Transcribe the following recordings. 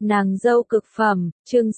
Nàng dâu cực phẩm, chương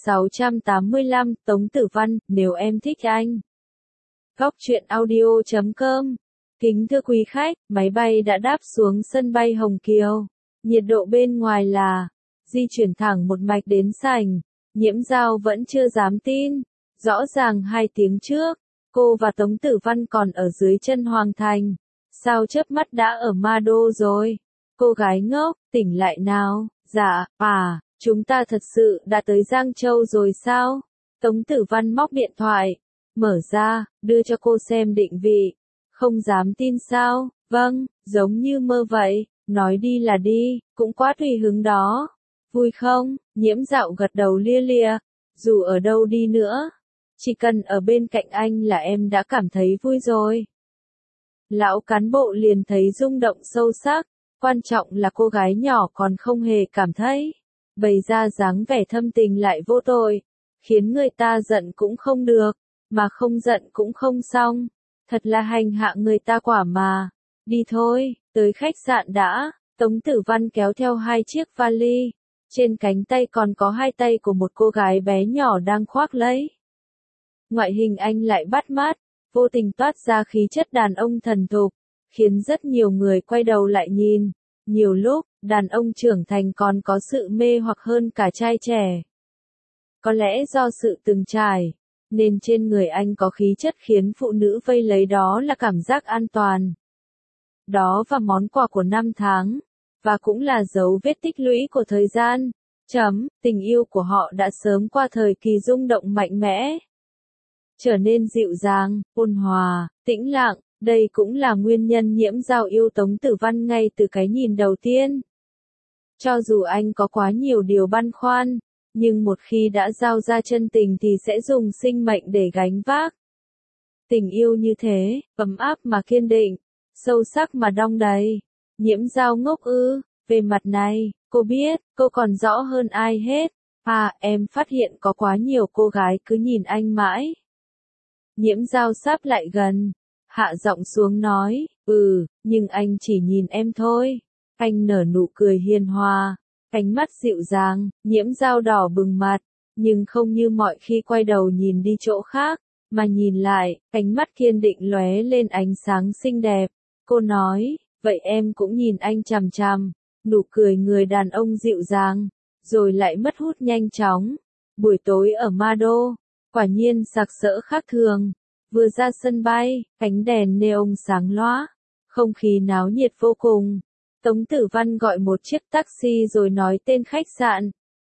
685, Tống Tử Văn, nếu em thích anh. Góc truyện audio.com. Kính thưa quý khách, máy bay đã đáp xuống sân bay Hồng Kiều. Nhiệt độ bên ngoài là, di chuyển thẳng một mạch đến sảnh. Nhiễm Dao vẫn chưa dám tin. Rõ ràng 2 tiếng trước, cô và Tống Tử Văn còn ở dưới chân Hoàng Thành. Sao chớp mắt đã ở Ma Đô rồi? Cô gái ngốc, tỉnh lại nào. Dạ, chúng ta thật sự đã tới Giang Châu rồi sao? Tống Tử Văn móc điện thoại, mở ra, đưa cho cô xem định vị. Không dám tin sao? Vâng, giống như mơ vậy, nói đi là đi, cũng quá tùy hứng đó. Vui không? Nhiễm Dạo gật đầu lia lịa, dù ở đâu đi nữa, chỉ cần ở bên cạnh anh là em đã cảm thấy vui rồi. Lão cán bộ liền thấy rung động sâu sắc, quan trọng là cô gái nhỏ còn không hề cảm thấy. Bày ra dáng vẻ thâm tình lại vô tội, khiến người ta giận cũng không được, mà không giận cũng không xong. Thật là hành hạ người ta quả mà. Đi thôi, tới khách sạn đã. Tống Tử Văn kéo theo 2 chiếc vali. Trên cánh tay còn có 2 tay của một cô gái bé nhỏ đang khoác lấy. Ngoại hình anh lại bắt mắt, vô tình toát ra khí chất đàn ông thần thục, khiến rất nhiều người quay đầu lại nhìn. Nhiều lúc, đàn ông trưởng thành còn có sự mê hoặc hơn cả trai trẻ. Có lẽ do sự từng trải, nên trên người anh có khí chất khiến phụ nữ vây lấy, đó là cảm giác an toàn. Đó và món quà của 5 tháng, và cũng là dấu vết tích lũy của thời gian. Tình yêu của họ đã sớm qua thời kỳ rung động mạnh mẽ, trở nên dịu dàng, ôn hòa, tĩnh lặng. Đây cũng là nguyên nhân Nhiễm Dao yêu Tống Tử Văn ngay từ cái nhìn đầu tiên. Cho dù anh có quá nhiều điều băn khoăn, nhưng một khi đã giao ra chân tình thì sẽ dùng sinh mệnh để gánh vác. Tình yêu như thế, ấm áp mà kiên định, sâu sắc mà đong đầy. Nhiễm Dao ngốc ư? Về mặt này, cô biết, cô còn rõ hơn ai hết. Em phát hiện có quá nhiều cô gái cứ nhìn anh mãi. Nhiễm Dao sắp lại gần, hạ giọng xuống nói, nhưng anh chỉ nhìn em thôi. Anh nở nụ cười hiền hòa, ánh mắt dịu dàng. Nhiễm Dao đỏ bừng mặt, nhưng không như mọi khi quay đầu nhìn đi chỗ khác, mà nhìn lại, ánh mắt kiên định lóe lên ánh sáng xinh đẹp. Cô nói, vậy em cũng nhìn anh chằm chằm. Nụ cười người đàn ông dịu dàng, rồi lại mất hút nhanh chóng. Buổi tối ở Ma Đô, quả nhiên sặc sỡ khác thường. Vừa ra sân bay, ánh đèn neon sáng lóa, không khí náo nhiệt vô cùng. Tống Tử Văn gọi một chiếc taxi rồi nói tên khách sạn.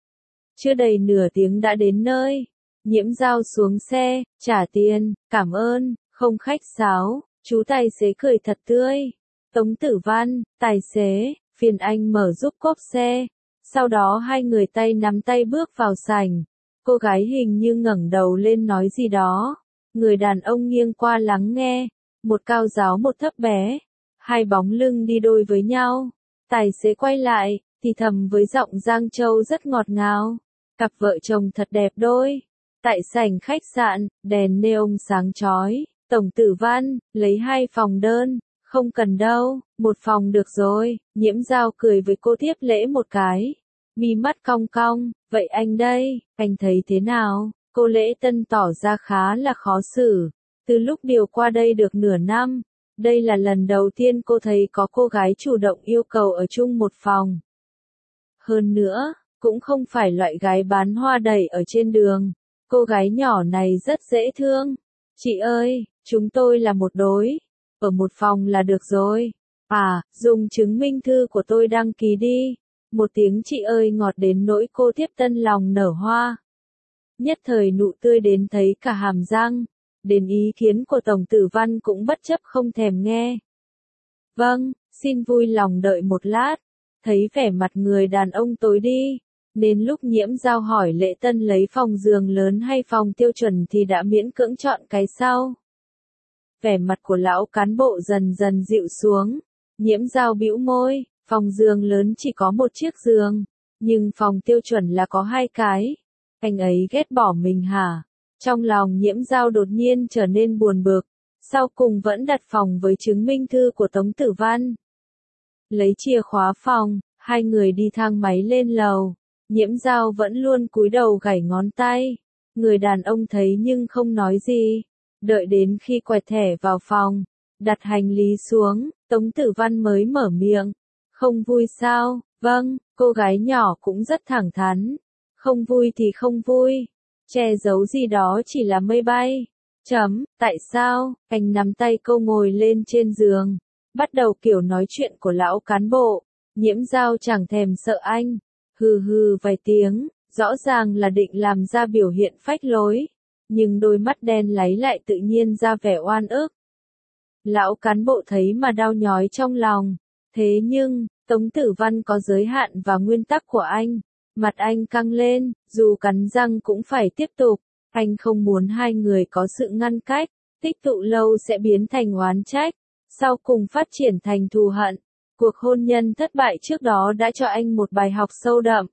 Chưa đầy nửa tiếng đã đến nơi. Nhiễm Dao xuống xe, trả tiền, cảm ơn, không khách sáo. Chú tài xế cười thật tươi. Tống Tử Văn, tài xế, phiền anh mở giúp cốp xe. Sau đó hai người tay nắm tay bước vào sảnh. Cô gái hình như ngẩng đầu lên nói gì đó. Người đàn ông nghiêng qua lắng nghe. Một cao giáo một thấp bé. Hai bóng lưng đi đôi với nhau. Tài xế quay lại, thì thầm với giọng Giang Châu rất ngọt ngào. Cặp vợ chồng thật đẹp đôi. Tại sảnh khách sạn, đèn neon sáng chói. Tổng Tử Văn, lấy 2 phòng đơn. Không cần đâu, 1 phòng được rồi. Nhiễm Dao cười với cô tiếp lễ một cái. Mi mắt cong cong, vậy anh đây, anh thấy thế nào? Cô Lễ Tân tỏ ra khá là khó xử. Từ lúc điều qua đây được nửa năm, đây là lần đầu tiên cô thấy có cô gái chủ động yêu cầu ở chung một phòng. Hơn nữa, cũng không phải loại gái bán hoa đẩy ở trên đường. Cô gái nhỏ này rất dễ thương. Chị ơi, chúng tôi là một đối. Ở một phòng là được rồi. Dùng chứng minh thư của tôi đăng ký đi. Một tiếng chị ơi ngọt đến nỗi cô tiếp tân lòng nở hoa. Nhất thời nụ tươi đến thấy cả hàm răng. Đến ý kiến của Tổng Tử Văn cũng bất chấp không thèm nghe. Vâng, xin vui lòng đợi một lát. Thấy vẻ mặt người đàn ông tối đi, nên lúc Nhiễm Dao hỏi Lễ Tân lấy phòng giường lớn hay phòng tiêu chuẩn thì đã miễn cưỡng chọn cái sau. Vẻ mặt của lão cán bộ dần dần dịu xuống. Nhiễm Dao bĩu môi, phòng giường lớn chỉ có 1 chiếc giường, nhưng phòng tiêu chuẩn là có 2 cái. Anh ấy ghét bỏ mình hả? Trong lòng Nhiễm Dao đột nhiên trở nên buồn bực, sau cùng vẫn đặt phòng với chứng minh thư của Tống Tử Văn. Lấy chìa khóa phòng, hai người đi thang máy lên lầu. Nhiễm Giao vẫn luôn cúi đầu gảy ngón tay. Người đàn ông thấy nhưng không nói gì. Đợi đến khi quẹt thẻ vào phòng, đặt hành lý xuống, Tống Tử Văn mới mở miệng. Không vui sao? Vâng, cô gái nhỏ cũng rất thẳng thắn. Không vui thì không vui. Che giấu gì đó chỉ là mây bay. Tại sao? Anh nắm tay cô ngồi lên trên giường. Bắt đầu kiểu nói chuyện của lão cán bộ. Nhiễm Giao chẳng thèm sợ anh. Hừ hừ vài tiếng, rõ ràng là định làm ra biểu hiện phách lối. Nhưng đôi mắt đen láy lại tự nhiên ra vẻ oan ức. Lão cán bộ thấy mà đau nhói trong lòng. Thế nhưng, Tống Tử Văn có giới hạn và nguyên tắc của anh. Mặt anh căng lên, dù cắn răng cũng phải tiếp tục. Anh không muốn hai người có sự ngăn cách, tích tụ lâu sẽ biến thành oán trách, sau cùng phát triển thành thù hận. Cuộc hôn nhân thất bại trước đó đã cho anh một bài học sâu đậm.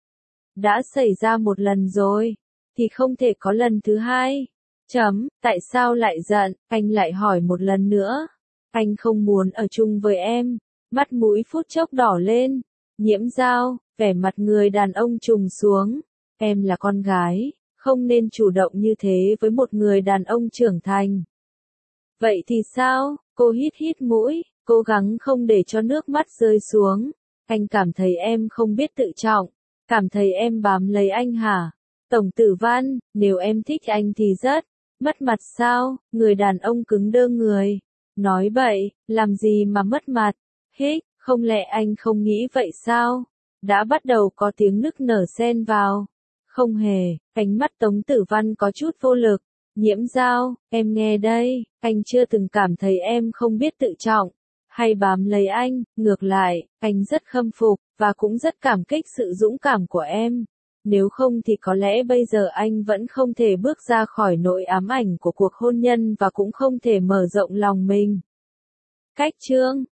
Đã xảy ra một lần rồi, thì không thể có lần thứ hai. Tại sao lại giận? Anh lại hỏi một lần nữa. Anh không muốn ở chung với em. Mắt mũi phút chốc đỏ lên. Nhiễm Giao, vẻ mặt người đàn ông trùng xuống. Em là con gái, không nên chủ động như thế với một người đàn ông trưởng thành. Vậy thì sao? Cô hít hít mũi, cố gắng không để cho nước mắt rơi xuống. Anh cảm thấy em không biết tự trọng. Cảm thấy em bám lấy anh hả? Tổng Tử Văn, nếu em thích anh thì rất mất mặt sao? Người đàn ông cứng đơ người. Nói bậy, làm gì mà mất mặt? Không lẽ anh không nghĩ vậy sao? Đã bắt đầu có tiếng nức nở xen vào. Không hề, ánh mắt Tống Tử Văn có chút vô lực. Nhiễm Giao, em nghe đây, anh chưa từng cảm thấy em không biết tự trọng, hay bám lấy anh, ngược lại, anh rất khâm phục, và cũng rất cảm kích sự dũng cảm của em. Nếu không thì có lẽ bây giờ anh vẫn không thể bước ra khỏi nỗi ám ảnh của cuộc hôn nhân và cũng không thể mở rộng lòng mình. Cách chương